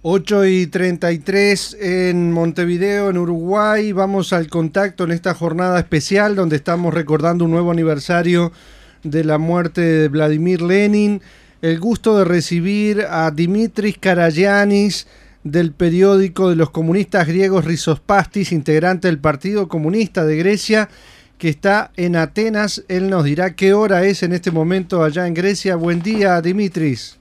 8:33 en Montevideo, en Uruguay. Vamos al contacto en esta jornada especial donde estamos recordando un nuevo aniversario de la muerte de Vladimir Lenin. El gusto de recibir a Dimitris Karagiannis del periódico de los comunistas griegos Rizzospastis, integrante del Partido Comunista de Grecia, que está en Atenas. Él nos dirá qué hora es en este momento allá en Grecia. Buen día, Dimitris.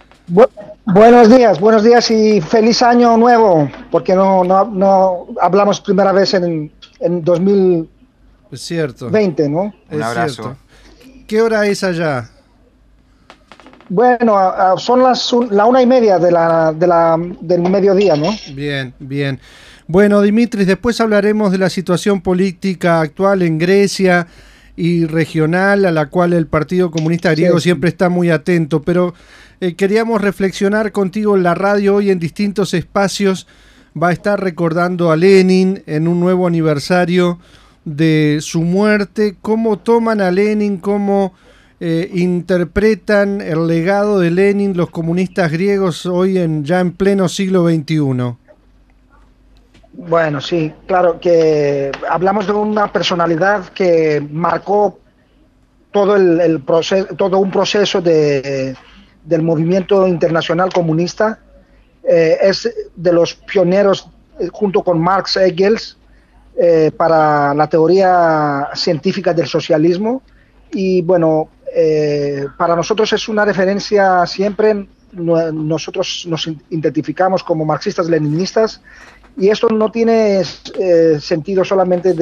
Buenos días y feliz año nuevo, porque no hablamos primera vez en Es cierto. 2020, ¿no? Un abrazo. Cierto. ¿Qué hora es allá? Bueno, son la 1:30 del mediodía, ¿no? Bien, bien. Bueno, Dimitris, después hablaremos de la situación política actual en Grecia y regional, a la cual el Partido Comunista Griego siempre está muy atento, pero queríamos reflexionar contigo en la radio. Hoy en distintos espacios va a estar recordando a Lenin en un nuevo aniversario de su muerte. ¿Cómo toman a Lenin? ¿Cómo interpretan el legado de Lenin los comunistas griegos hoy ya en pleno siglo XXI? Bueno, sí, claro que hablamos de una personalidad que marcó todo todo un proceso del movimiento internacional comunista. Es de los pioneros, junto con Marx, Engels, para la teoría científica del socialismo. Y bueno, para nosotros es una referencia siempre. Nosotros nos identificamos como marxistas-leninistas, y esto no tiene sentido solamente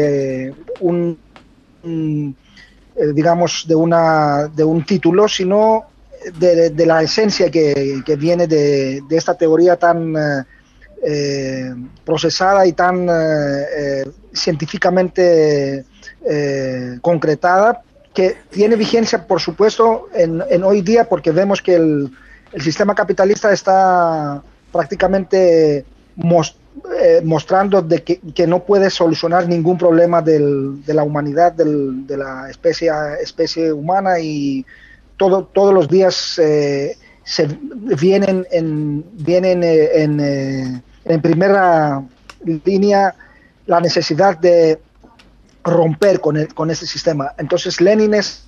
digamos, de un título, sino de la esencia que viene de esta teoría tan procesada y tan científicamente concretada, que tiene vigencia, por supuesto, en hoy día, porque vemos que el sistema capitalista está prácticamente mostrando que no puede solucionar ningún problema de la humanidad, de la especie humana, y todos los días se vienen en primera línea la necesidad de romper con ese sistema. Entonces Lenin es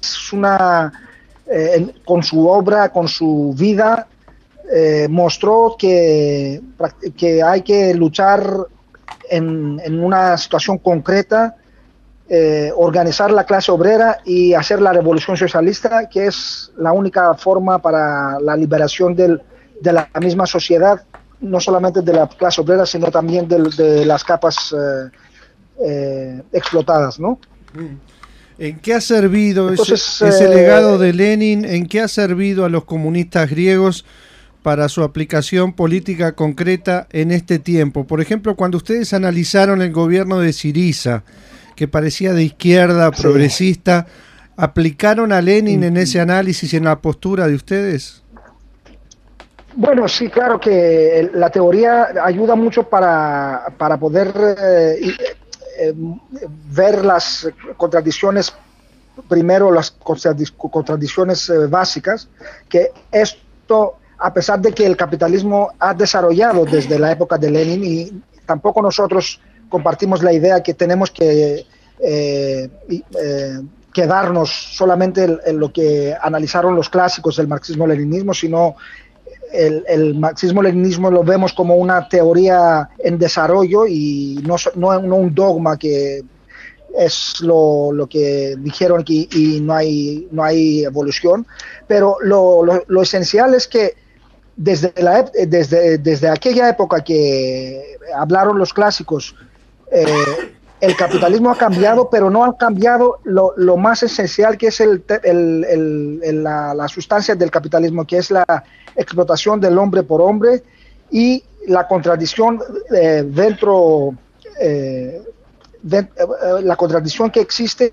con su obra, con su vida, mostró que hay que luchar en una situación concreta, organizar la clase obrera y hacer la revolución socialista, que es la única forma para la liberación de la misma sociedad, no solamente de la clase obrera, sino también de las capas explotadas, ¿no? ¿En qué ha servido ese legado de Lenin? ¿En qué ha servido a los comunistas griegos para su aplicación política concreta en este tiempo? Por ejemplo, cuando ustedes analizaron el gobierno de Syriza, que parecía de izquierda, progresista, ¿aplicaron a Lenin en ese análisis y en la postura de ustedes? Bueno, sí, claro que la teoría ayuda mucho para poder ver las contradicciones, primero las contradicciones básicas, que esto, a pesar de que el capitalismo ha desarrollado desde la época de Lenin, y tampoco nosotros compartimos la idea que tenemos que quedarnos solamente en lo que analizaron los clásicos del marxismo-leninismo, sino el marxismo-leninismo lo vemos como una teoría en desarrollo y no un dogma que es lo que dijeron aquí, y no hay evolución. Pero lo esencial es que desde aquella época que hablaron los clásicos, el capitalismo ha cambiado, pero no ha cambiado lo más esencial, que es la sustancia del capitalismo, que es la explotación del hombre por hombre, y la contradicción la contradicción que existe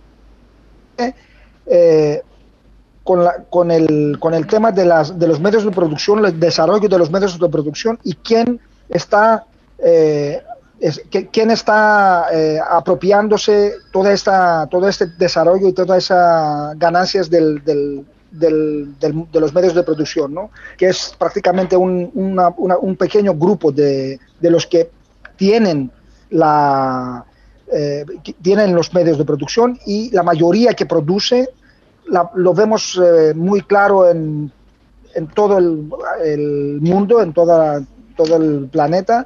con el tema de los medios de producción, el desarrollo de los medios de producción, y quién está apropiándose todo este desarrollo y todas esas ganancias del de los medios de producción, ¿no? Que es prácticamente un pequeño grupo de los que tienen tienen los medios de producción, y la mayoría que produce lo vemos muy claro en todo el mundo, en todo el planeta.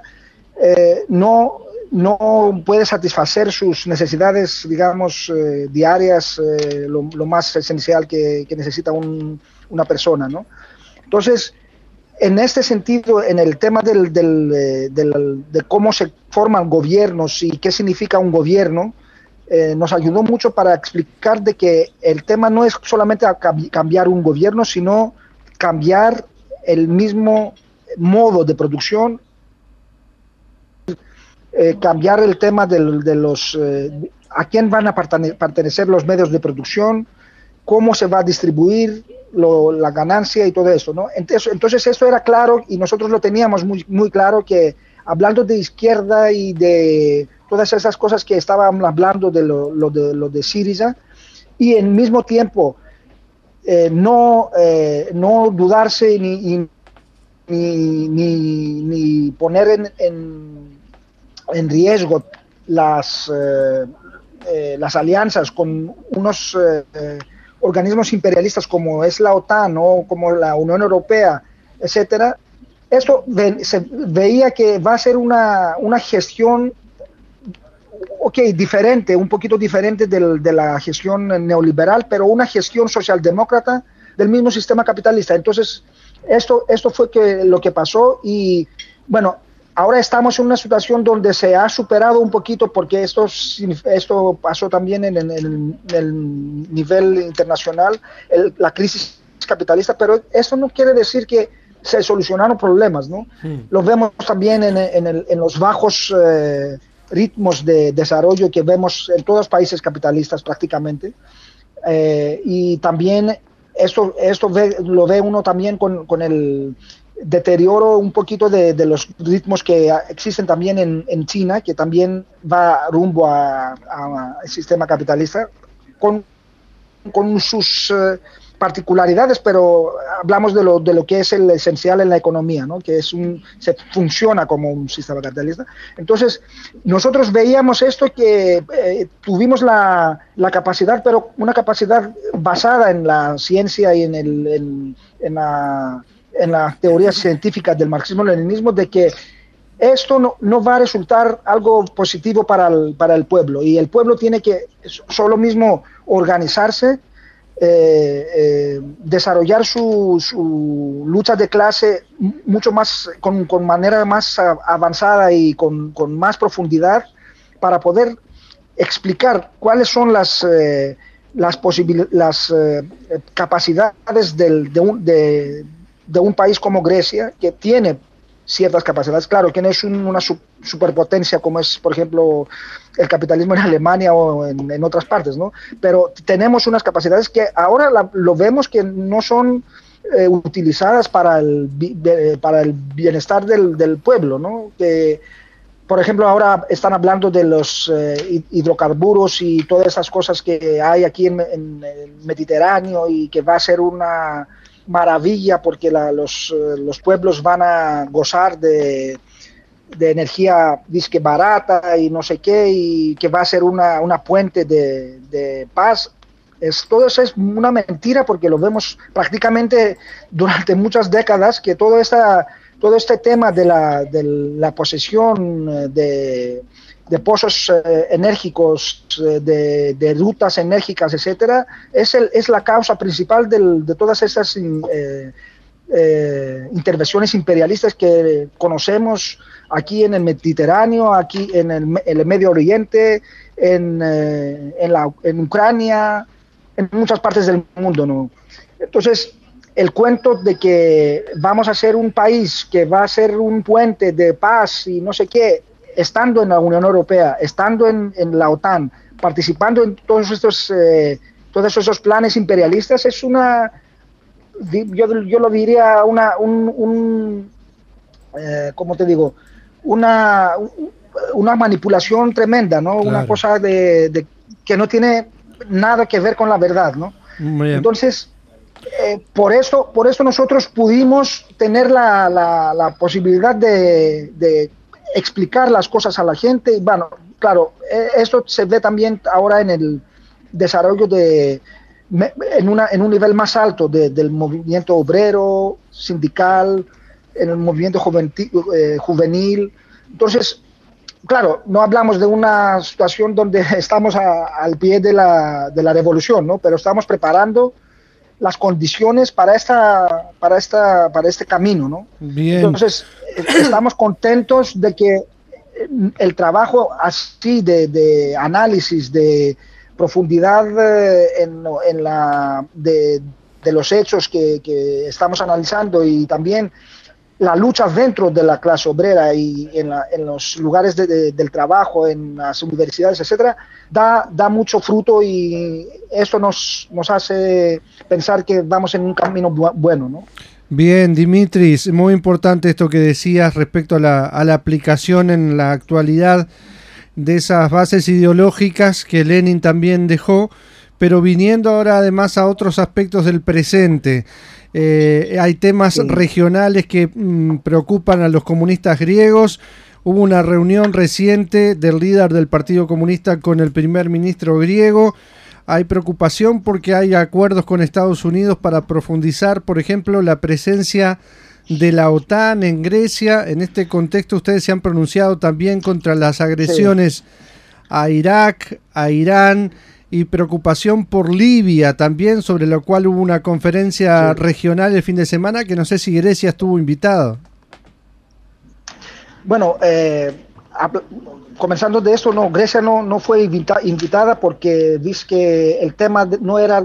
No puede satisfacer sus necesidades, digamos, diarias, lo más esencial que necesita una persona, ¿no? Entonces, en este sentido, en el tema de cómo se forman gobiernos y qué significa un gobierno, nos ayudó mucho para explicar de que el tema no es solamente cambiar un gobierno, sino cambiar el mismo modo de producción, cambiar el tema de los a quién van a pertenecer los medios de producción, cómo se va a distribuir la ganancia y todo eso, ¿no? Entonces esto era claro, y nosotros lo teníamos muy, muy claro, que hablando de izquierda y de todas esas cosas que estaban hablando de lo de Syriza, y en mismo tiempo no dudarse ni poner en riesgo las alianzas con unos organismos imperialistas como es la OTAN o como la Unión Europea, etcétera. Esto se veía que va a ser una gestión diferente, un poquito diferente de la gestión neoliberal, pero una gestión socialdemócrata del mismo sistema capitalista. Entonces, esto fue lo que pasó, y bueno, ahora estamos en una situación donde se ha superado un poquito, porque esto pasó también en el nivel internacional, la crisis capitalista, pero eso no quiere decir que se solucionaron problemas, ¿no? Lo vemos también en los bajos ritmos de desarrollo que vemos en todos los países capitalistas prácticamente, y también esto lo ve uno también con el deterioro un poquito de los ritmos que existen también en China, que también va rumbo al sistema capitalista, con sus particularidades, pero hablamos de lo que es el esencial en la economía, ¿no? Que se funciona como un sistema capitalista. Entonces, nosotros veíamos esto, que tuvimos la capacidad, pero una capacidad basada en la ciencia y en las teorías científicas del marxismo-leninismo, de que esto no va a resultar algo positivo para el pueblo, y el pueblo tiene que solo mismo organizarse, desarrollar su lucha de clase mucho más, con manera más avanzada y con más profundidad, para poder explicar cuáles son las capacidades de un país como Grecia, que tiene ciertas capacidades, claro, que no es una superpotencia como es, por ejemplo, el capitalismo en Alemania o en otras partes, ¿no? Pero tenemos unas capacidades que ahora lo vemos que no son utilizadas para el bienestar del pueblo, ¿no? Que, por ejemplo, ahora están hablando de los hidrocarburos y todas esas cosas que hay aquí en el Mediterráneo, y que va a ser una maravilla porque los pueblos van a gozar de energía disque barata y no sé qué, y que va a ser una puente de paz. Todo eso es una mentira, porque lo vemos prácticamente durante muchas décadas, que todo este tema de la posesión de pozos enérgicos, de rutas enérgicas, etcétera, es la causa principal de todas estas intervenciones imperialistas que conocemos aquí en el Mediterráneo, aquí en el Medio Oriente, en Ucrania, en muchas partes del mundo, ¿no? Entonces, el cuento de que vamos a ser un país que va a ser un puente de paz y no sé qué, estando en la Unión Europea, estando en la OTAN, participando en todos esos planes imperialistas, es yo lo diría ¿cómo te digo? Una manipulación tremenda, ¿no? Claro. Una cosa que no tiene nada que ver con la verdad, ¿no? Entonces, Por eso nosotros pudimos tener la posibilidad de explicar las cosas a la gente. Y bueno, claro, esto se ve también ahora en el desarrollo en un nivel más alto del movimiento obrero, sindical, en el movimiento juvenil. Entonces, claro, no hablamos de una situación donde estamos al pie de la revolución, ¿no? Pero estamos preparando las condiciones para este camino, ¿no? Bien. Entonces, estamos contentos de que el trabajo así de análisis, de profundidad de los hechos que estamos analizando, y también la lucha dentro de la clase obrera y en los lugares del trabajo, en las universidades, etcétera, da mucho fruto, y eso nos hace pensar que vamos en un camino bueno, ¿no? Bien, Dimitris, muy importante esto que decías respecto a la aplicación en la actualidad de esas bases ideológicas que Lenin también dejó, pero viniendo ahora además a otros aspectos del presente. Hay temas regionales que preocupan a los comunistas griegos. Hubo una reunión reciente del líder del Partido Comunista con el primer ministro griego. Hay preocupación porque hay acuerdos con Estados Unidos para profundizar, por ejemplo, la presencia de la OTAN en Grecia. En este contexto ustedes se han pronunciado también contra las agresiones a Irak, a Irán, y preocupación por Libia también, sobre lo cual hubo una conferencia regional el fin de semana, que no sé si Grecia estuvo invitado. Bueno, comenzando de esto, no, Grecia no fue invitada porque dice que el tema no era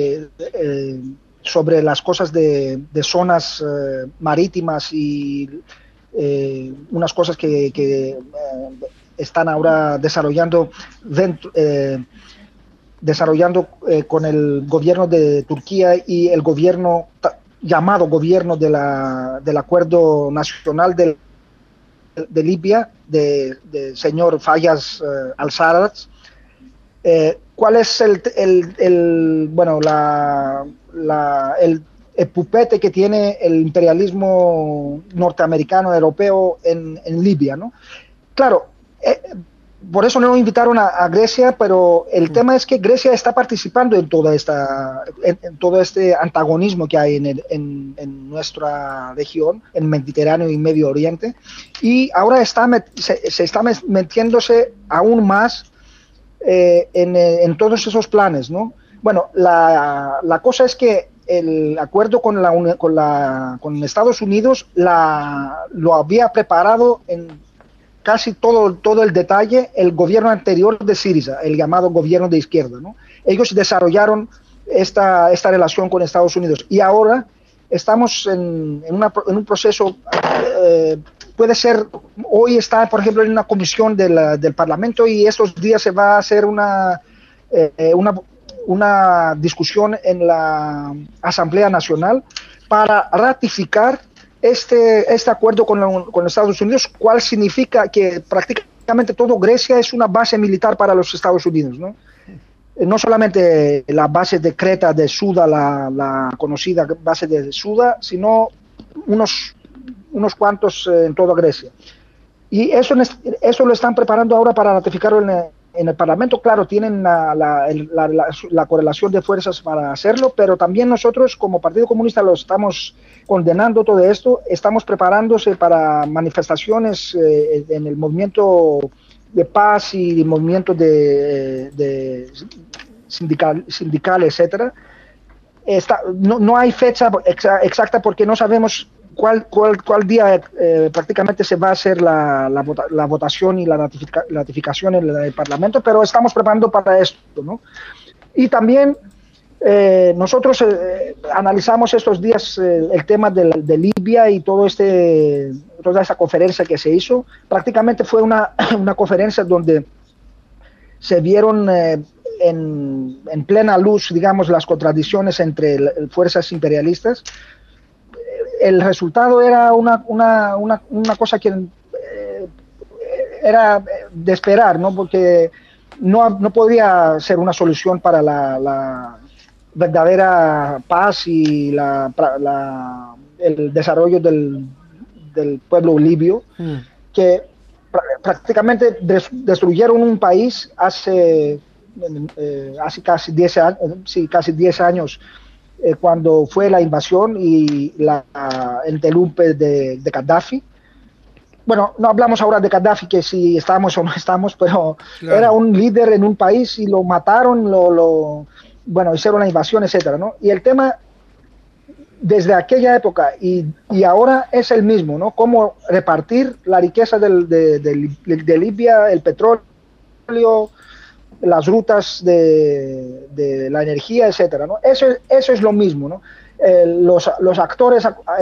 sobre las cosas de zonas marítimas y unas cosas que están ahora desarrollando con el gobierno de Turquía y el gobierno llamado gobierno del Acuerdo Nacional de Libia, de señor Fayez al-Sarraj. ¿Cuál es el pupete que tiene el imperialismo norteamericano, europeo en Libia, ¿no? Claro, por eso no invitaron a Grecia, pero el tema es que Grecia está participando en todo este antagonismo que hay en nuestra región, en Mediterráneo y Medio Oriente, y ahora se está metiéndose aún más en todos esos planes, ¿no? Bueno, la cosa es que el acuerdo con Estados Unidos lo había preparado en casi todo el detalle el gobierno anterior de Syriza, el llamado gobierno de izquierda, ¿no? Ellos desarrollaron esta relación con Estados Unidos, y ahora estamos en un proceso, puede ser, hoy está, por ejemplo, en una comisión del Parlamento, y estos días se va a hacer una discusión en la Asamblea Nacional para ratificar este acuerdo con Estados Unidos, cual significa que prácticamente todo Grecia es una base militar para los Estados Unidos, ¿no? No solamente la base de Creta, de Suda, la conocida base de Suda, sino unos cuantos en toda Grecia. Y eso lo están preparando ahora para ratificarlo en el Parlamento. Claro, tienen la correlación de fuerzas para hacerlo, pero también nosotros como Partido Comunista lo estamos condenando todo esto. Estamos preparándose para manifestaciones en el movimiento de paz y el movimiento de sindical, etcétera. No hay fecha exacta porque no sabemos cuál día prácticamente se va a hacer la votación y la ratificación en el Parlamento, pero estamos preparando para esto, ¿no? Y también nosotros analizamos estos días el tema de Libia y toda esa conferencia que se hizo. Prácticamente fue una conferencia donde se vieron en plena luz, digamos, las contradicciones entre fuerzas imperialistas. El resultado era una cosa que era de esperar, ¿no? Porque no podía ser una solución para verdadera paz y el desarrollo del pueblo libio, que prácticamente destruyeron un país hace casi 10 años, sí, casi 10 años, cuando fue la invasión y el telumpe de Gaddafi. Bueno, no hablamos ahora de Gaddafi, que si estamos o no estamos, pero claro, era un líder en un país y lo mataron, bueno, hicieron la invasión, etcétera, ¿no? Y el tema desde aquella época y ahora es el mismo, ¿no? Cómo repartir la riqueza de Libia, el petróleo, las rutas de la energía, etcétera, ¿no? Eso es lo mismo, ¿no? Los actores,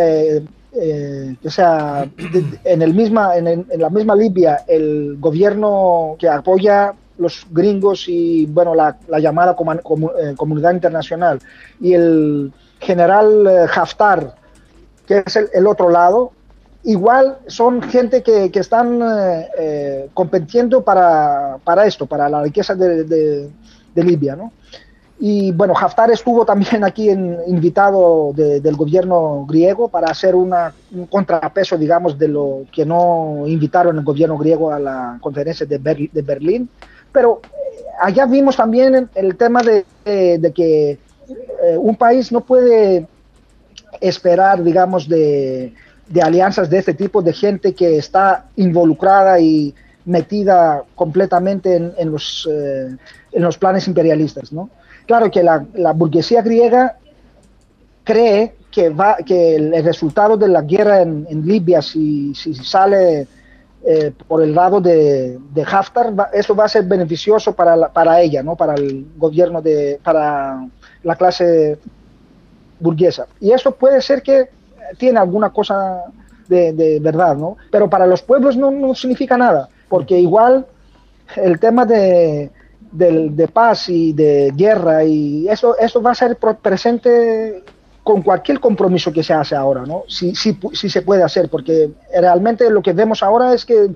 o sea, en la misma Libia, el gobierno que apoya los gringos y, bueno, la llamada comunidad internacional, y el general Haftar, que es el otro lado, igual son gente que están compitiendo para esto, para la riqueza de Libia, ¿no? Y bueno, Haftar estuvo también aquí invitado del gobierno griego para hacer un contrapeso, digamos, de lo que no invitaron el gobierno griego a la conferencia de Berlín. Pero allá vimos también el tema de que un país no puede esperar, digamos, de alianzas de este tipo, de gente que está involucrada y metida completamente en los planes imperialistas, ¿no? Claro que la burguesía griega cree que el resultado de la guerra en Libia, si sale por el lado de Haftar, eso va a ser beneficioso para ella, ¿no? Para el gobierno, para la clase burguesa. Y eso puede ser que tiene alguna cosa de verdad, ¿no? Pero para los pueblos no significa nada, porque igual el tema de paz y de guerra, y eso va a ser presente con cualquier compromiso que se hace ahora, ¿no? Si se puede hacer, porque realmente lo que vemos ahora es que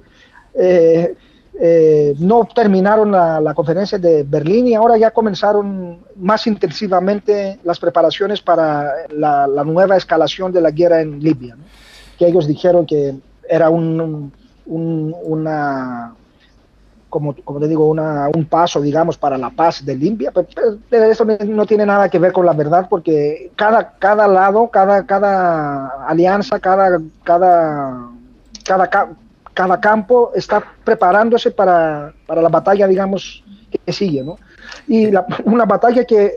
no terminaron la conferencia de Berlín y ahora ya comenzaron más intensivamente las preparaciones para la nueva escalación de la guerra en Libia, ¿no? Que ellos dijeron que era como te digo, un paso, digamos, para la paz de Libia, pero eso no tiene nada que ver con la verdad, porque cada lado, cada alianza, cada campo está preparándose para la batalla, digamos, que sigue, ¿no? Y una batalla que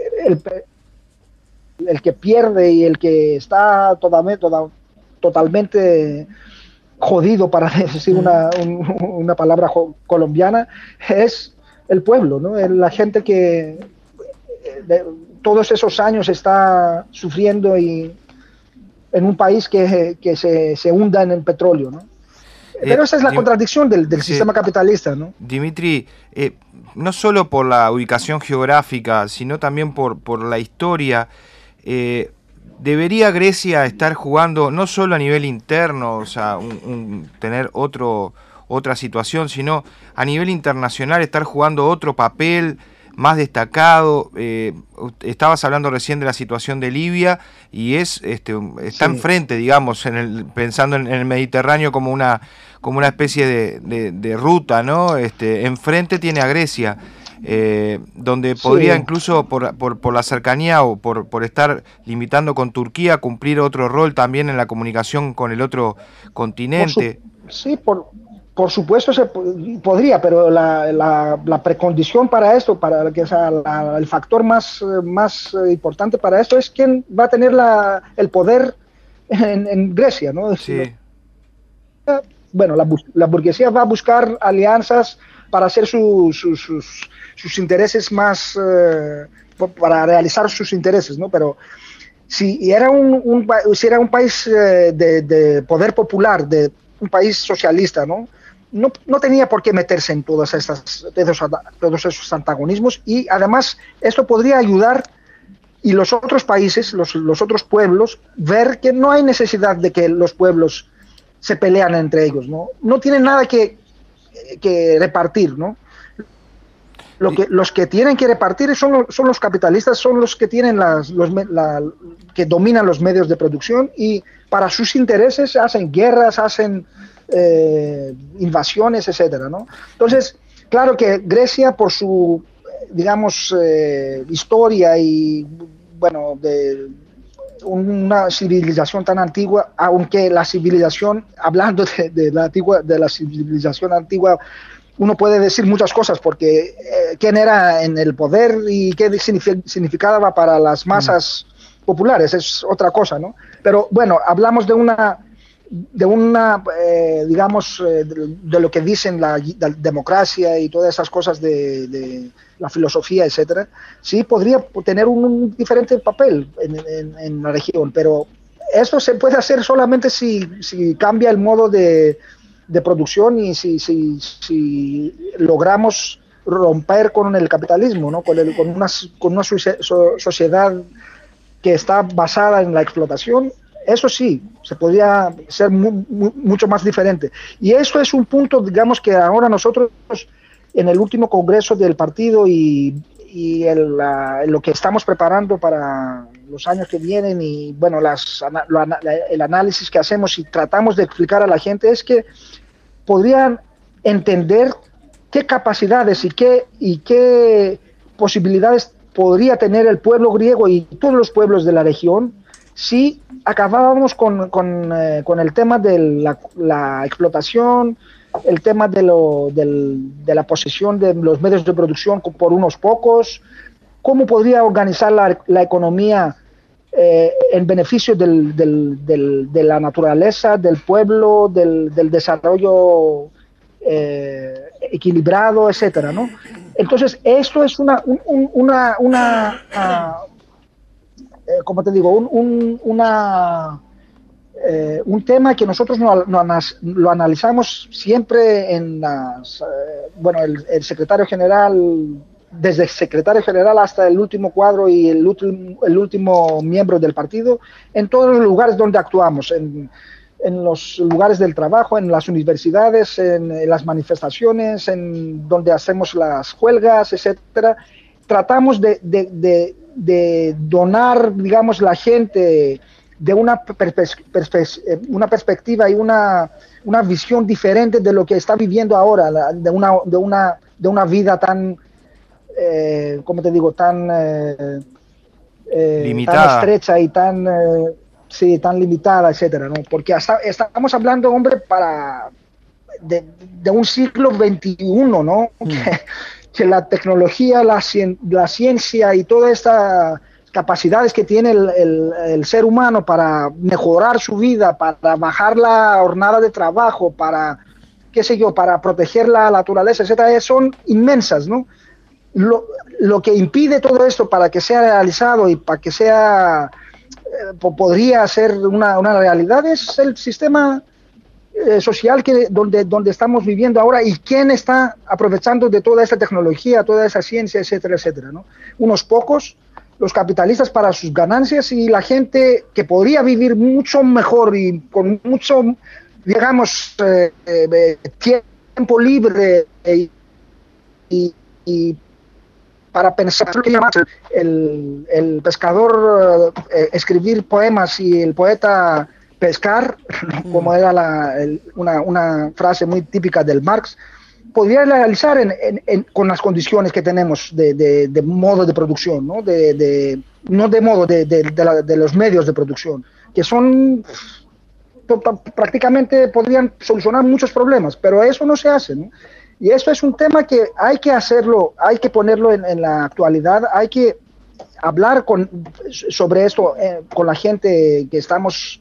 el que pierde y el que está totalmente jodido, para decir una palabra colombiana, es el pueblo, ¿no? La gente que todos esos años está sufriendo y en un país que se hunda en el petróleo, ¿no? Pero esa es la contradicción del sistema capitalista, ¿no? Dimitri, no solo por la ubicación geográfica, sino también por la historia, ¿debería Grecia estar jugando no solo a nivel interno, o sea, tener otra situación, sino a nivel internacional estar jugando otro papel más destacado? Estabas hablando recién de la situación de Libia y está enfrente, digamos, pensando en el Mediterráneo como una especie de ruta, ¿no? Enfrente tiene a Grecia. Donde podría incluso por la cercanía o por estar limitando con Turquía cumplir otro rol también en la comunicación con el otro continente. Por supuesto se podría, pero la precondición para esto, para que sea el factor más importante para esto, es quién va a tener el poder en Grecia, ¿no? Sí. Bueno, la burguesía va a buscar alianzas para hacer sus intereses más, para realizar sus intereses, ¿no? Pero si era un país de poder popular, de un país socialista, ¿no? No tenía por qué meterse en todos esos antagonismos, y además esto podría ayudar y los otros países, los otros pueblos, ver que no hay necesidad de que los pueblos se pelean entre ellos, ¿no? No tienen nada que repartir, ¿no? los que tienen que repartir son los capitalistas, son los que tienen que dominan los medios de producción, y para sus intereses hacen guerras, hacen invasiones, etcétera, ¿no? Entonces, claro que Grecia, por su, digamos, historia y, bueno, de una civilización tan antigua, aunque la civilización, hablando de la civilización antigua, uno puede decir muchas cosas, porque quién era en el poder y qué significaba para las masas populares es otra cosa, ¿no? Pero bueno, hablamos de una digamos, de lo que dicen la democracia y todas esas cosas de la filosofía, etcétera. Sí, podría tener un diferente papel en la región, pero esto se puede hacer solamente si cambia el modo de producción, y si logramos romper con el capitalismo, ¿no? con una sociedad que está basada en la explotación. Eso sí, se podría ser mucho más diferente. Y eso es un punto, digamos, que ahora nosotros en el último congreso del partido y lo que estamos preparando para los años que vienen, y bueno, el análisis que hacemos y tratamos de explicar a la gente, es que podrían entender qué capacidades y qué posibilidades podría tener el pueblo griego y todos los pueblos de la región si acabábamos con el tema de la explotación, el tema de la posesión de los medios de producción por unos pocos. ¿Cómo podría organizar la economía en beneficio de la naturaleza, del pueblo, del desarrollo equilibrado, etcétera, ¿no? Entonces, esto es como te digo, un tema que nosotros lo analizamos siempre en bueno, el secretario general, desde el secretario general hasta el último cuadro y el último miembro del partido, en todos los lugares donde actuamos, en los lugares del trabajo, en las universidades, en las manifestaciones, en donde hacemos las huelgas, etcétera. Tratamos de donar, digamos, la gente de una perspectiva y una visión diferente de lo que está viviendo ahora, de una vida tan, ¿cómo te digo?, tan limitada, tan estrecha y tan sí, tan limitada, etcétera, ¿no? Porque estamos hablando, hombre, de un siglo XXI, ¿no? Que la tecnología, la ciencia y todas estas capacidades que tiene el ser humano para mejorar su vida, para bajar la jornada de trabajo, para, qué sé yo, para proteger la naturaleza, etcétera, son inmensas, ¿no? Lo que impide todo esto para que sea realizado y para que sea podría ser una realidad es el sistema social donde estamos viviendo ahora, y quién está aprovechando de toda esta tecnología, toda esa ciencia, etcétera, etcétera, ¿no? Unos pocos, los capitalistas para sus ganancias, y la gente que podría vivir mucho mejor y con mucho, digamos, tiempo libre y para pensar el pescador escribir poemas y el poeta pescar, como era una frase muy típica del Marx, podría realizar con las condiciones que tenemos de modo de producción, ¿no? No de modo de los medios de producción, que son prácticamente podrían solucionar muchos problemas, pero eso no se hace, ¿no? Y esto es un tema que hay que hacerlo, hay que ponerlo en la actualidad, hay que hablar sobre esto con la gente que estamos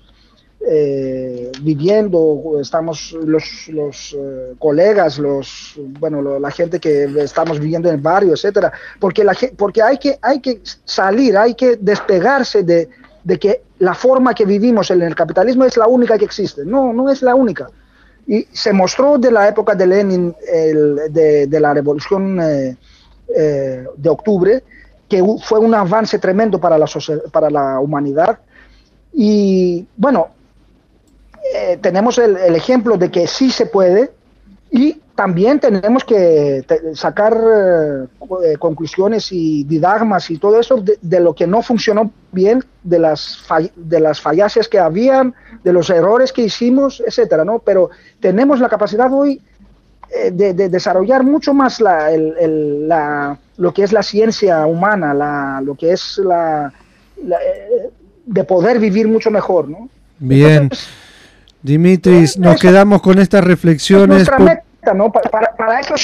viviendo, estamos los colegas, la gente que estamos viviendo en el barrio, etcétera, porque hay que salir, hay que despegarse de que la forma que vivimos en el capitalismo es la única que existe. No es la única. Y se mostró de la época de Lenin, de la revolución de octubre, que fue un avance tremendo para la humanidad. Y bueno, tenemos el ejemplo de que sí se puede, y también tenemos que sacar conclusiones y didamas y todo eso de lo que no funcionó bien, de las falacias que habían, de los errores que hicimos, etcétera, ¿no? Pero tenemos la capacidad hoy de desarrollar mucho más lo que es la ciencia humana, lo que es de poder vivir mucho mejor, ¿no? Bien. Entonces, Dimitris, nos quedamos con estas reflexiones. ¿No? Para eso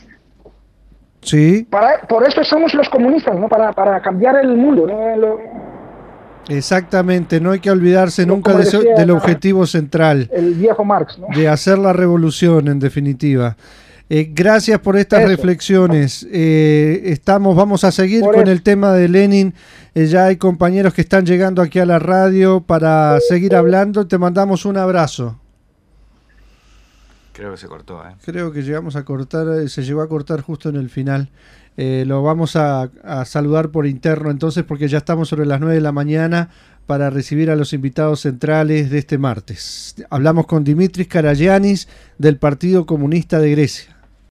sí. Por eso somos los comunistas, ¿no? Para cambiar el mundo, ¿no? Exactamente, no hay que olvidarse nunca del objetivo central. El viejo Marx, ¿no? De hacer la revolución, en definitiva. Gracias por estas reflexiones. Vamos a seguir con el tema de Lenin. Ya hay compañeros que están llegando aquí a la radio para seguir hablando. Te mandamos un abrazo. Creo que se cortó, Creo que llegamos a cortar, se llegó a cortar justo en el final. Lo vamos a saludar por interno entonces, porque ya estamos sobre las 9 de la mañana para recibir a los invitados centrales de este martes. Hablamos con Dimitris Karagianis del Partido Comunista de Grecia.